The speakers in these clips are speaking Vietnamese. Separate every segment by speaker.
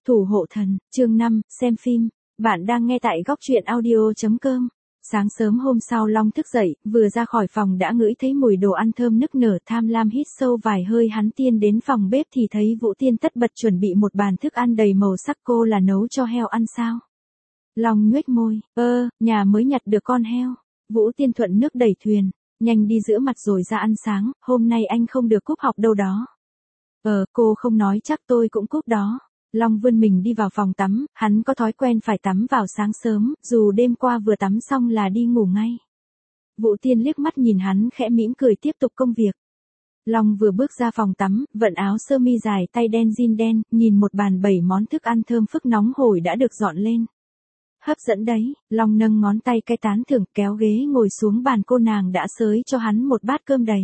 Speaker 1: Thủ hộ thần, chương 5, xem phim. Bạn đang nghe tại góc truyện audio.com. Sáng sớm hôm sau Long thức dậy, vừa ra khỏi phòng đã ngửi thấy mùi đồ ăn thơm nức nở, tham lam hít sâu vài hơi, hắn tiên đến phòng bếp thì thấy Vũ Tiên tất bật chuẩn bị một bàn thức ăn đầy màu sắc. Cô là nấu cho heo ăn sao? Long nhoếch môi, nhà mới nhặt được con heo. Vũ Tiên thuận nước đẩy thuyền, nhanh đi rửa mặt rồi ra ăn sáng, hôm nay anh không được cúp học đâu đó. Cô không nói chắc tôi cũng cúp đó. Long vươn mình đi vào phòng tắm, hắn có thói quen phải tắm vào sáng sớm, dù đêm qua vừa tắm xong là đi ngủ ngay. Vũ Tiên liếc mắt nhìn hắn khẽ mỉm cười tiếp tục công việc. Long vừa bước ra phòng tắm, vận áo sơ mi dài tay đen jean đen, nhìn một bàn 7 món thức ăn thơm phức nóng hổi đã được dọn lên. Hấp dẫn đấy, Long nâng ngón tay cái tán thưởng, kéo ghế ngồi xuống bàn. Cô nàng đã xới cho hắn một bát cơm đầy.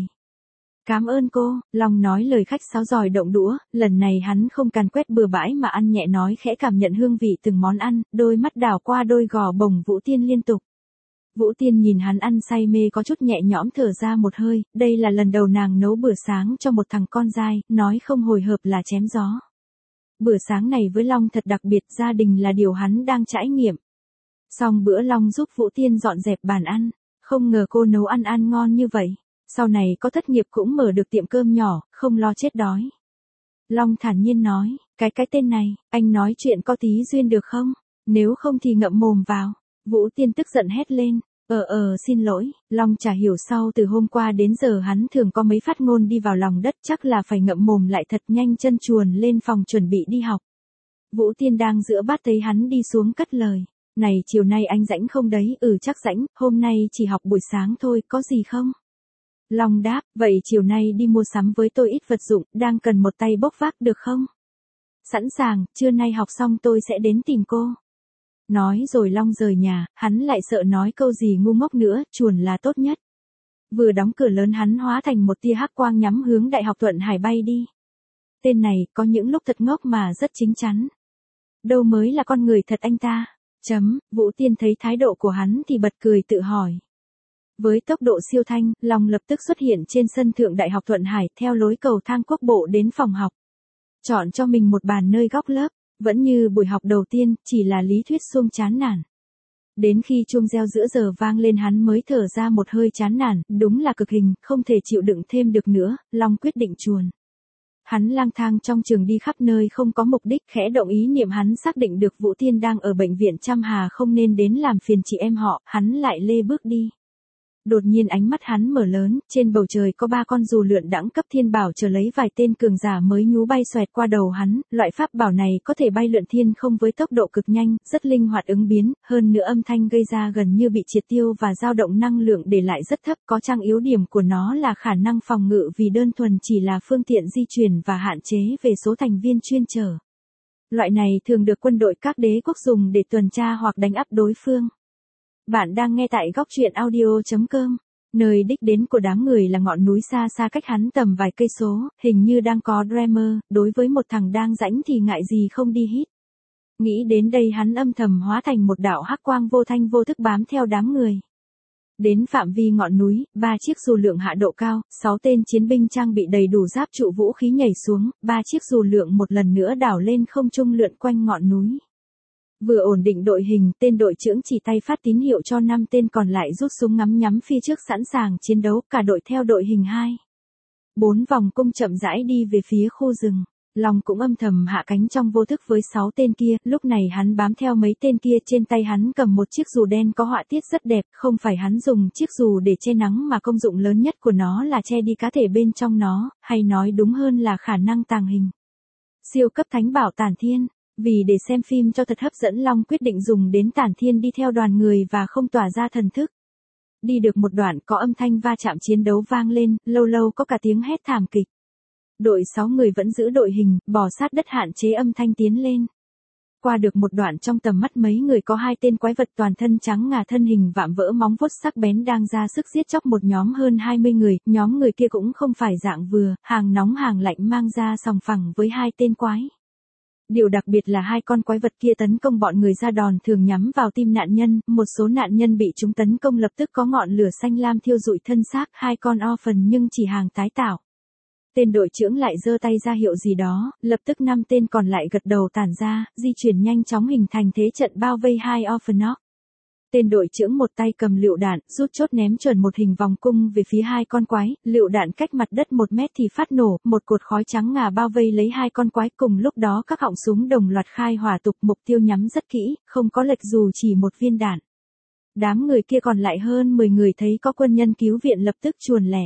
Speaker 1: Cảm ơn cô, Long nói lời khách sáo giỏi động đũa, lần này hắn không càn quét bừa bãi mà ăn nhẹ nói khẽ, cảm nhận hương vị từng món ăn, đôi mắt đảo qua đôi gò bồng Vũ Tiên liên tục. Vũ Tiên nhìn hắn ăn say mê có chút nhẹ nhõm thở ra một hơi, đây là lần đầu nàng nấu bữa sáng cho một thằng con dai, nói không hồi hộp là chém gió. Bữa sáng này với Long thật đặc biệt, gia đình là điều hắn đang trải nghiệm. Xong bữa Long giúp Vũ Tiên dọn dẹp bàn ăn, không ngờ cô nấu ăn ngon như vậy. Sau này có thất nghiệp cũng mở được tiệm cơm nhỏ, không lo chết đói. Long thản nhiên nói, cái tên này, anh nói chuyện có tí duyên được không? Nếu không thì ngậm mồm vào. Vũ Tiên tức giận hét lên, xin lỗi. Long chả hiểu sau từ hôm qua đến giờ hắn thường có mấy phát ngôn đi vào lòng đất, chắc là phải ngậm mồm lại thật nhanh, chân chuồn lên phòng chuẩn bị đi học. Vũ Tiên đang giữa bát thấy hắn đi xuống cất lời, này chiều nay anh rảnh không đấy? Chắc rảnh, hôm nay chỉ học buổi sáng thôi, có gì không? Long đáp, vậy chiều nay đi mua sắm với tôi ít vật dụng, đang cần một tay bốc vác được không? Sẵn sàng, trưa nay học xong tôi sẽ đến tìm cô. Nói rồi Long rời nhà, hắn lại sợ nói câu gì ngu ngốc nữa, chuồn là tốt nhất. Vừa đóng cửa lớn hắn hóa thành một tia hắc quang nhắm hướng Đại học Thuận Hải bay đi. Tên này có những lúc thật ngốc mà rất chín chắn. Đâu mới là con người thật anh ta. Vũ Tiên thấy thái độ của hắn thì bật cười tự hỏi. Với tốc độ siêu thanh, Long lập tức xuất hiện trên sân thượng Đại học Thuận Hải, theo lối cầu thang quốc bộ đến phòng học. Chọn cho mình một bàn nơi góc lớp, vẫn như buổi học đầu tiên, chỉ là lý thuyết suông chán nản. Đến khi chuông reo giữa giờ vang lên hắn mới thở ra một hơi chán nản, đúng là cực hình, không thể chịu đựng thêm được nữa, Long quyết định chuồn. Hắn lang thang trong trường đi khắp nơi không có mục đích, khẽ động ý niệm hắn xác định được Vũ Tiên đang ở bệnh viện Trăm Hà, không nên đến làm phiền chị em họ, hắn lại lê bước đi. Đột nhiên ánh mắt hắn mở lớn, trên bầu trời có 3 con dù lượn đẳng cấp thiên bảo chờ lấy vài tên cường giả mới nhú bay xoẹt qua đầu hắn, loại pháp bảo này có thể bay lượn thiên không với tốc độ cực nhanh, rất linh hoạt ứng biến, hơn nữa âm thanh gây ra gần như bị triệt tiêu và dao động năng lượng để lại rất thấp, có chăng ưu điểm của nó là khả năng phòng ngự vì đơn thuần chỉ là phương tiện di chuyển và hạn chế về số thành viên chuyên chở. Loại này thường được quân đội các đế quốc dùng để tuần tra hoặc đánh áp đối phương. Bạn đang nghe tại góc truyện audio.com. Nơi đích đến của đám người là ngọn núi xa xa cách hắn tầm vài cây số, hình như đang có Dreamer, đối với một thằng đang rãnh thì ngại gì không đi hít. Nghĩ đến đây hắn âm thầm hóa thành một đạo hắc quang vô thanh vô thức bám theo đám người. Đến phạm vi ngọn núi, 3 chiếc dù lượng hạ độ cao, 6 tên chiến binh trang bị đầy đủ giáp trụ vũ khí nhảy xuống, 3 chiếc dù lượng một lần nữa đảo lên không trung lượn quanh ngọn núi. Vừa ổn định đội hình, tên đội trưởng chỉ tay phát tín hiệu cho 5 tên còn lại rút súng ngắm nhắm phía trước sẵn sàng chiến đấu, cả đội theo đội hình 2. 4 vòng cung chậm rãi đi về phía khu rừng. Long cũng âm thầm hạ cánh trong vô thức với 6 tên kia, lúc này hắn bám theo mấy tên kia, trên tay hắn cầm một chiếc dù đen có họa tiết rất đẹp, không phải hắn dùng chiếc dù để che nắng mà công dụng lớn nhất của nó là che đi cá thể bên trong nó, hay nói đúng hơn là khả năng tàng hình. Siêu cấp thánh bảo Tản Thiên. Vì để xem phim cho thật hấp dẫn, Long quyết định dùng đến Tản Thiên đi theo đoàn người và không tỏa ra thần thức. Đi được một đoạn có âm thanh va chạm chiến đấu vang lên, lâu lâu có cả tiếng hét thảm kịch. Đội 6 người vẫn giữ đội hình, bò sát đất hạn chế âm thanh tiến lên. Qua được một đoạn trong tầm mắt mấy người có 2 tên quái vật toàn thân trắng ngà, thân hình vạm vỡ, móng vuốt sắc bén đang ra sức giết chóc một nhóm hơn 20 người, nhóm người kia cũng không phải dạng vừa, hàng nóng hàng lạnh mang ra sòng phẳng với 2 tên quái. Điều đặc biệt là 2 con quái vật kia tấn công bọn người ra đòn thường nhắm vào tim nạn nhân, một số nạn nhân bị chúng tấn công lập tức có ngọn lửa xanh lam thiêu rụi thân xác, 2 con orphan nhưng chỉ hàng tái tạo. Tên đội trưởng lại giơ tay ra hiệu gì đó, lập tức 5 tên còn lại gật đầu tản ra, di chuyển nhanh chóng hình thành thế trận bao vây hai Orphanoch. Tên đội trưởng một tay cầm lựu đạn, rút chốt ném chuẩn một hình vòng cung về phía hai con quái, lựu đạn cách mặt đất 1 mét thì phát nổ, một cột khói trắng ngà bao vây lấy hai con quái, cùng lúc đó các họng súng đồng loạt khai hỏa tục, mục tiêu nhắm rất kỹ, không có lệch dù chỉ một viên đạn. Đám người kia còn lại hơn 10 người thấy có quân nhân cứu viện lập tức chuồn lẻ.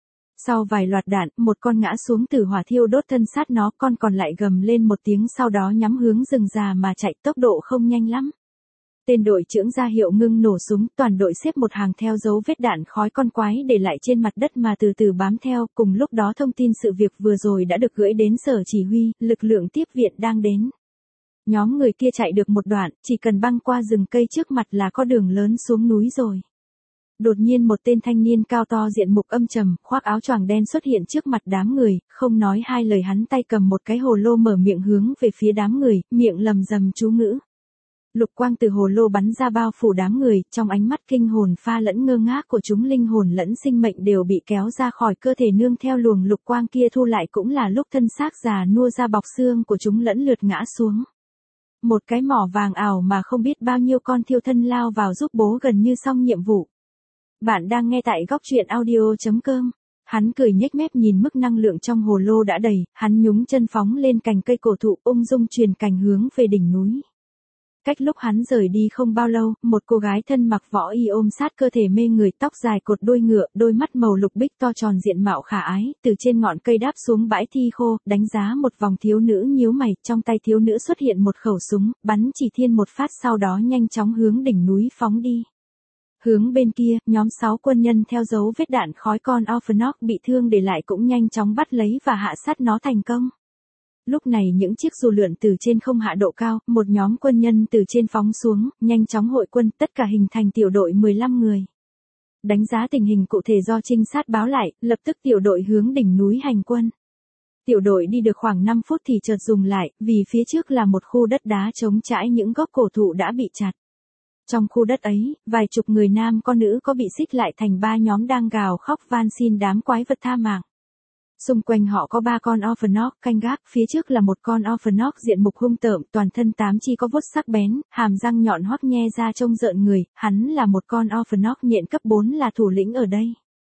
Speaker 1: Sau vài loạt đạn, một con ngã xuống từ hỏa thiêu đốt thân xác nó, con còn lại gầm lên một tiếng sau đó nhắm hướng rừng già mà chạy, tốc độ không nhanh lắm. Tên đội trưởng ra hiệu ngưng nổ súng, toàn đội xếp một hàng theo dấu vết đạn khói con quái để lại trên mặt đất mà từ từ bám theo, cùng lúc đó thông tin sự việc vừa rồi đã được gửi đến sở chỉ huy, lực lượng tiếp viện đang đến. Nhóm người kia chạy được một đoạn, chỉ cần băng qua rừng cây trước mặt là có đường lớn xuống núi rồi. Đột nhiên một tên thanh niên cao to diện mục âm trầm, khoác áo choàng đen xuất hiện trước mặt đám người, không nói hai lời hắn tay cầm một cái hồ lô mở miệng hướng về phía đám người, miệng lầm rầm chú ngữ. Lục quang từ hồ lô bắn ra bao phủ đám người, trong ánh mắt kinh hồn pha lẫn ngơ ngác của chúng, linh hồn lẫn sinh mệnh đều bị kéo ra khỏi cơ thể nương theo luồng lục quang kia thu lại, cũng là lúc thân xác già nua ra bọc xương của chúng lẫn lượt ngã xuống. Một cái mỏ vàng ảo mà không biết bao nhiêu con thiêu thân lao vào giúp bố gần như xong nhiệm vụ. Bạn đang nghe tại góc truyện audio.com. Hắn cười nhếch mép nhìn mức năng lượng trong hồ lô đã đầy, hắn nhúng chân phóng lên cành cây cổ thụ, ung dung truyền cành hướng về đỉnh núi. Cách lúc hắn rời đi không bao lâu, một cô gái thân mặc võ y ôm sát cơ thể mê người, tóc dài cột đuôi ngựa, đôi mắt màu lục bích to tròn, diện mạo khả ái, từ trên ngọn cây đáp xuống bãi thi khô, đánh giá một vòng. Thiếu nữ nhíu mày, trong tay thiếu nữ xuất hiện một khẩu súng, bắn chỉ thiên một phát sau đó nhanh chóng hướng đỉnh núi phóng đi. Hướng bên kia, nhóm 6 quân nhân theo dấu vết đạn khói con Orphanoch bị thương để lại cũng nhanh chóng bắt lấy và hạ sát nó thành công. Lúc này những chiếc dù lượn từ trên không hạ độ cao, một nhóm quân nhân từ trên phóng xuống, nhanh chóng hội quân, tất cả hình thành tiểu đội 15 người. Đánh giá tình hình cụ thể do trinh sát báo lại, lập tức tiểu đội hướng đỉnh núi hành quân. Tiểu đội đi được khoảng 5 phút thì chợt dừng lại, vì phía trước là một khu đất đá trống trải, những gốc cổ thụ đã bị chặt. Trong khu đất ấy, vài chục người nam con nữ có bị xích lại thành 3 nhóm đang gào khóc van xin đám quái vật tha mạng. Xung quanh họ có 3 con Orphanoch canh gác, phía trước là một con Orphanoch diện mục hung tợm, toàn thân 8 chi có vuốt sắc bén, hàm răng nhọn hoắt nhe ra trông rợn người, hắn là một con Orphanoch nhện cấp 4 là thủ lĩnh ở đây.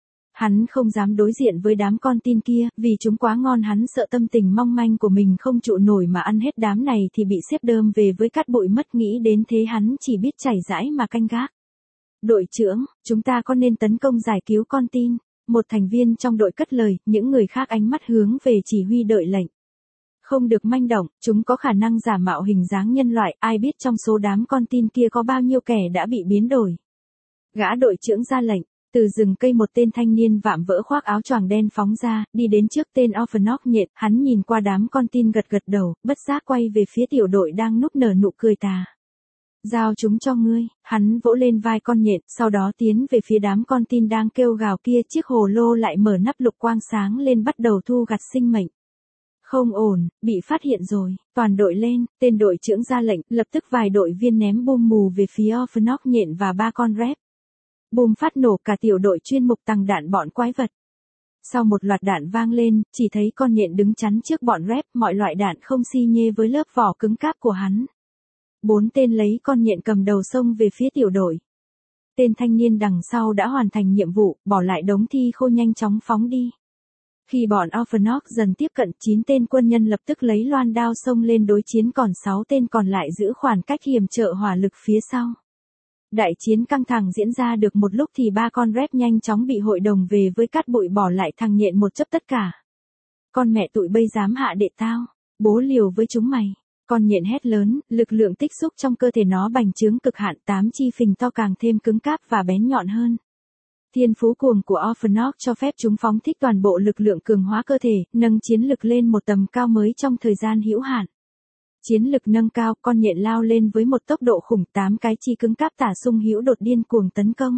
Speaker 1: Hắn không dám đối diện với đám con tin kia, vì chúng quá ngon, hắn sợ tâm tình mong manh của mình không trụ nổi mà ăn hết đám này thì bị xếp đơm về với cát bụi mất, nghĩ đến thế hắn chỉ biết chảy rãi mà canh gác. Đội trưởng, chúng ta có nên tấn công giải cứu con tin? Một thành viên trong đội cất lời, những người khác ánh mắt hướng về chỉ huy đợi lệnh. Không được manh động, chúng có khả năng giả mạo hình dáng nhân loại, ai biết trong số đám con tin kia có bao nhiêu kẻ đã bị biến đổi. Gã đội trưởng ra lệnh. Từ rừng cây một tên thanh niên vạm vỡ khoác áo choàng đen phóng ra, đi đến trước tên Orphanoch nhện, hắn nhìn qua đám con tin gật gật đầu, bất giác quay về phía tiểu đội đang núp nở nụ cười tà. Giao chúng cho ngươi, hắn vỗ lên vai con nhện, sau đó tiến về phía đám con tin đang kêu gào kia, chiếc hồ lô lại mở nắp, lục quang sáng lên bắt đầu thu gặt sinh mệnh. Không ổn, bị phát hiện rồi, toàn đội lên, tên đội trưởng ra lệnh, lập tức vài đội viên ném bom mù về phía Orphanoch nhện và 3 con rep. Bùm phát nổ, cả tiểu đội chuyên mục tàng đạn bọn quái vật. Sau một loạt đạn vang lên, chỉ thấy con nhện đứng chắn trước bọn rep, mọi loại đạn không xi nhê với lớp vỏ cứng cáp của hắn. 4 tên lấy con nhện cầm đầu xông về phía tiểu đội. Tên thanh niên đằng sau đã hoàn thành nhiệm vụ, bỏ lại đống thi khô nhanh chóng phóng đi. Khi bọn Orphanoch dần tiếp cận, 9 tên quân nhân lập tức lấy loan đao xông lên đối chiến, còn 6 tên còn lại giữ khoảng cách hiểm trợ hỏa lực phía sau. Đại chiến căng thẳng diễn ra được một lúc thì 3 con rep nhanh chóng bị hội đồng về với cát bụi, bỏ lại thằng nhện một chấp tất cả. Con mẹ tụi bây dám hạ đệ tao, bố liều với chúng mày. Con nhện hét lớn, lực lượng tích xúc trong cơ thể nó bành trướng cực hạn, 8 chi phình to càng thêm cứng cáp và bén nhọn hơn. Thiên phú cuồng của Orphanoch cho phép chúng phóng thích toàn bộ lực lượng cường hóa cơ thể, nâng chiến lực lên một tầm cao mới trong thời gian hữu hạn. Chiến lực nâng cao, con nhện lao lên với một tốc độ khủng, 8 cái chi cứng cáp tả sung hữu đột điên cuồng tấn công.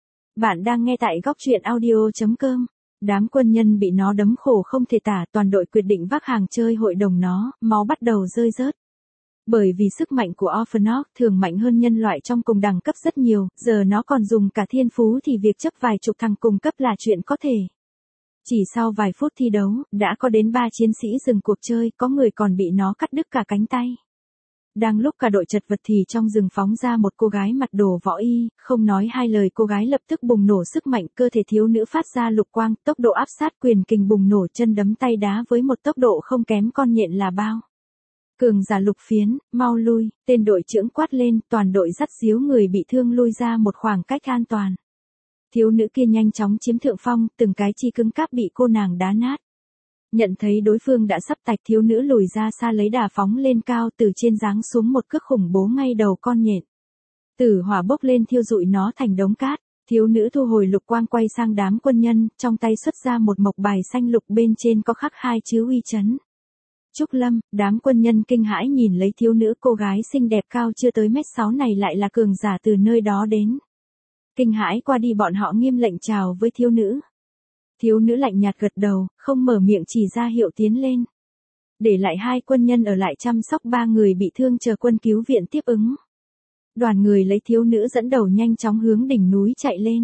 Speaker 1: Bạn đang nghe tại góc truyện audio.com. Đám quân nhân bị nó đấm khổ không thể tả, toàn đội quyết định vác hàng chơi hội đồng nó, máu bắt đầu rơi rớt. Bởi vì sức mạnh của Orphanoch thường mạnh hơn nhân loại trong cùng đẳng cấp rất nhiều, giờ nó còn dùng cả thiên phú thì việc chấp vài chục thằng cùng cấp là chuyện có thể. Chỉ sau vài phút thi đấu, đã có đến 3 chiến sĩ dừng cuộc chơi, có người còn bị nó cắt đứt cả cánh tay. Đang lúc cả đội chật vật thì trong rừng phóng ra một cô gái mặc đồ võ y, không nói hai lời cô gái lập tức bùng nổ sức mạnh, cơ thể thiếu nữ phát ra lục quang, tốc độ áp sát, quyền kình bùng nổ, chân đấm tay đá với một tốc độ không kém con nhện là bao. Cường giả Lục Phiến, mau lui, tên đội trưởng quát lên, toàn đội dắt díu người bị thương lui ra một khoảng cách an toàn. Thiếu nữ kia nhanh chóng chiếm thượng phong, từng cái chi cứng cáp bị cô nàng đá nát. Nhận thấy đối phương đã sắp tạch, thiếu nữ lùi ra xa lấy đà phóng lên cao, từ trên giáng xuống một cước khủng bố ngay đầu con nhện. Tử hỏa bốc lên thiêu rụi nó thành đống cát. Thiếu nữ thu hồi lục quang quay sang đám quân nhân, trong tay xuất ra một mộc bài xanh lục, bên trên có khắc 2 chữ uy chấn. Trúc Lâm. Đám quân nhân kinh hãi nhìn lấy thiếu nữ, cô gái xinh đẹp cao chưa tới 1m6 này lại là cường giả từ nơi đó đến. Kinh hãi qua đi, bọn họ nghiêm lệnh chào với thiếu nữ. Thiếu nữ lạnh nhạt gật đầu, không mở miệng, chỉ ra hiệu tiến lên. Để lại 2 quân nhân ở lại chăm sóc 3 người bị thương chờ quân cứu viện tiếp ứng. Đoàn người lấy thiếu nữ dẫn đầu nhanh chóng hướng đỉnh núi chạy lên.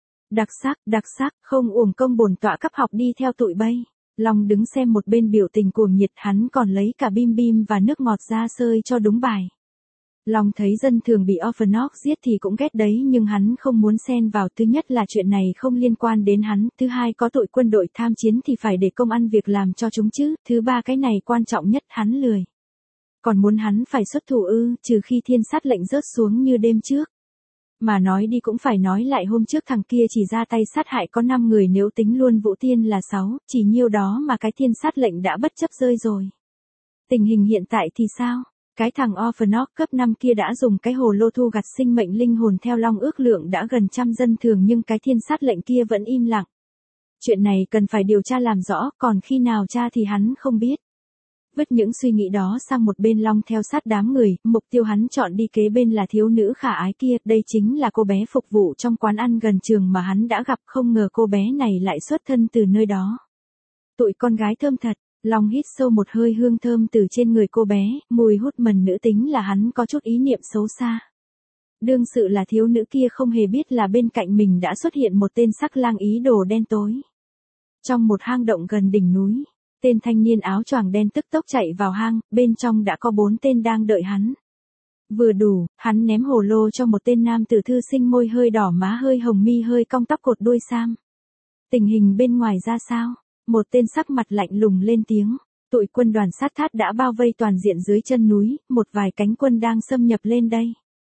Speaker 1: Đặc sắc, không uổng công bổn tọa cấp học đi theo tụi bay. Long đứng xem một bên biểu tình cuồng nhiệt, hắn còn lấy cả bim bim và nước ngọt ra sơi cho đúng bài. Long thấy dân thường bị Orphanox giết thì cũng ghét đấy, nhưng hắn không muốn xen vào, thứ nhất là chuyện này không liên quan đến hắn, thứ hai có tụi quân đội tham chiến thì phải để công ăn việc làm cho chúng chứ, thứ ba cái này quan trọng nhất, hắn lười. Còn muốn hắn phải xuất thủ ư, trừ khi thiên sát lệnh rớt xuống như đêm trước. Mà nói đi cũng phải nói lại, hôm trước thằng kia chỉ ra tay sát hại có 5 người, nếu tính luôn Vũ Tiên là 6, chỉ nhiêu đó mà cái thiên sát lệnh đã bất chấp rơi rồi. Tình hình hiện tại thì sao? Cái thằng Orphanox cấp 5 kia đã dùng cái hồ lô thu gặt sinh mệnh linh hồn, theo Long ước lượng đã gần 100 dân thường, nhưng cái thiên sát lệnh kia vẫn im lặng. Chuyện này cần phải điều tra làm rõ, còn khi nào tra thì hắn không biết. Vứt những suy nghĩ đó sang một bên, Long theo sát đám người, mục tiêu hắn chọn đi kế bên là thiếu nữ khả ái kia, đây chính là cô bé phục vụ trong quán ăn gần trường mà hắn đã gặp, không ngờ cô bé này lại xuất thân từ nơi đó. Tụi con gái thơm thật. Long hít sâu một hơi hương thơm từ trên người cô bé, mùi hút mần nữ tính là hắn có chút ý niệm xấu xa. Đương sự là thiếu nữ kia không hề biết là bên cạnh mình đã xuất hiện một tên sắc lang ý đồ đen tối. Trong một hang động gần đỉnh núi, tên thanh niên áo choàng đen tức tốc chạy vào hang, bên trong đã có 4 tên đang đợi hắn. Vừa đủ, hắn ném hồ lô cho một tên nam tử thư sinh, môi hơi đỏ, má hơi hồng, mi hơi cong, tóc cột đuôi sam. Tình hình bên ngoài ra sao? Một tên sắc mặt lạnh lùng lên tiếng. Tụi quân đoàn sát thát đã bao vây toàn diện dưới chân núi, một vài cánh quân đang xâm nhập lên đây.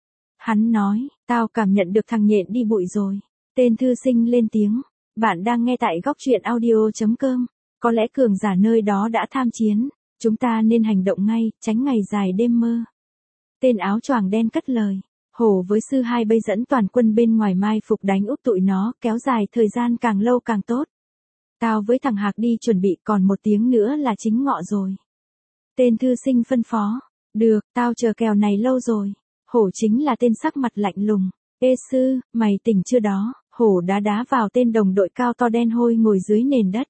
Speaker 1: Hắn nói, tao cảm nhận được thằng nhện đi bụi rồi. Tên thư sinh lên tiếng. Bạn đang nghe tại góc truyện audio.com. Có lẽ cường giả nơi đó đã tham chiến. Chúng ta nên hành động ngay, tránh ngày dài đêm mơ. Tên áo choàng đen cất lời. Hổ với sư hai bây dẫn toàn quân bên ngoài mai phục đánh úp tụi nó, kéo dài thời gian càng lâu càng tốt. Tao với thằng Hạc đi chuẩn bị, còn 1 tiếng nữa là chính ngọ rồi. Tên thư sinh phân phó. Được, tao chờ kèo này lâu rồi. Hổ chính là tên sắc mặt lạnh lùng. Ê sư, mày tỉnh chưa đó? Hổ đá vào tên đồng đội cao to đen hôi ngồi dưới nền đất.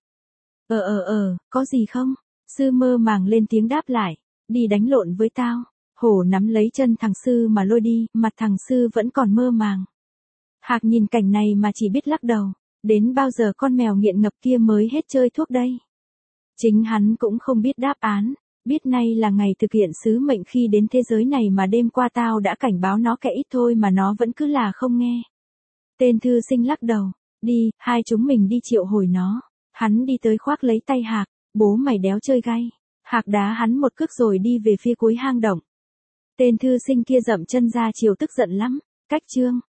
Speaker 1: Có gì không? Sư mơ màng lên tiếng đáp lại. Đi đánh lộn với tao. Hổ nắm lấy chân thằng sư mà lôi đi, mặt thằng sư vẫn còn mơ màng. Hạc nhìn cảnh này mà chỉ biết lắc đầu. Đến bao giờ con mèo nghiện ngập kia mới hết chơi thuốc đây? Chính hắn cũng không biết đáp án, biết nay là ngày thực hiện sứ mệnh khi đến thế giới này mà đêm qua tao đã cảnh báo nó kẻ ít thôi mà nó vẫn cứ là không nghe. Tên thư sinh lắc đầu, đi, hai chúng mình đi triệu hồi nó. Hắn đi tới khoác lấy tay Hạc, bố mày đéo chơi gay. Hạc đá hắn một cước rồi đi về phía cuối hang động. Tên thư sinh kia dậm chân ra chiều, tức giận lắm. Cách chương.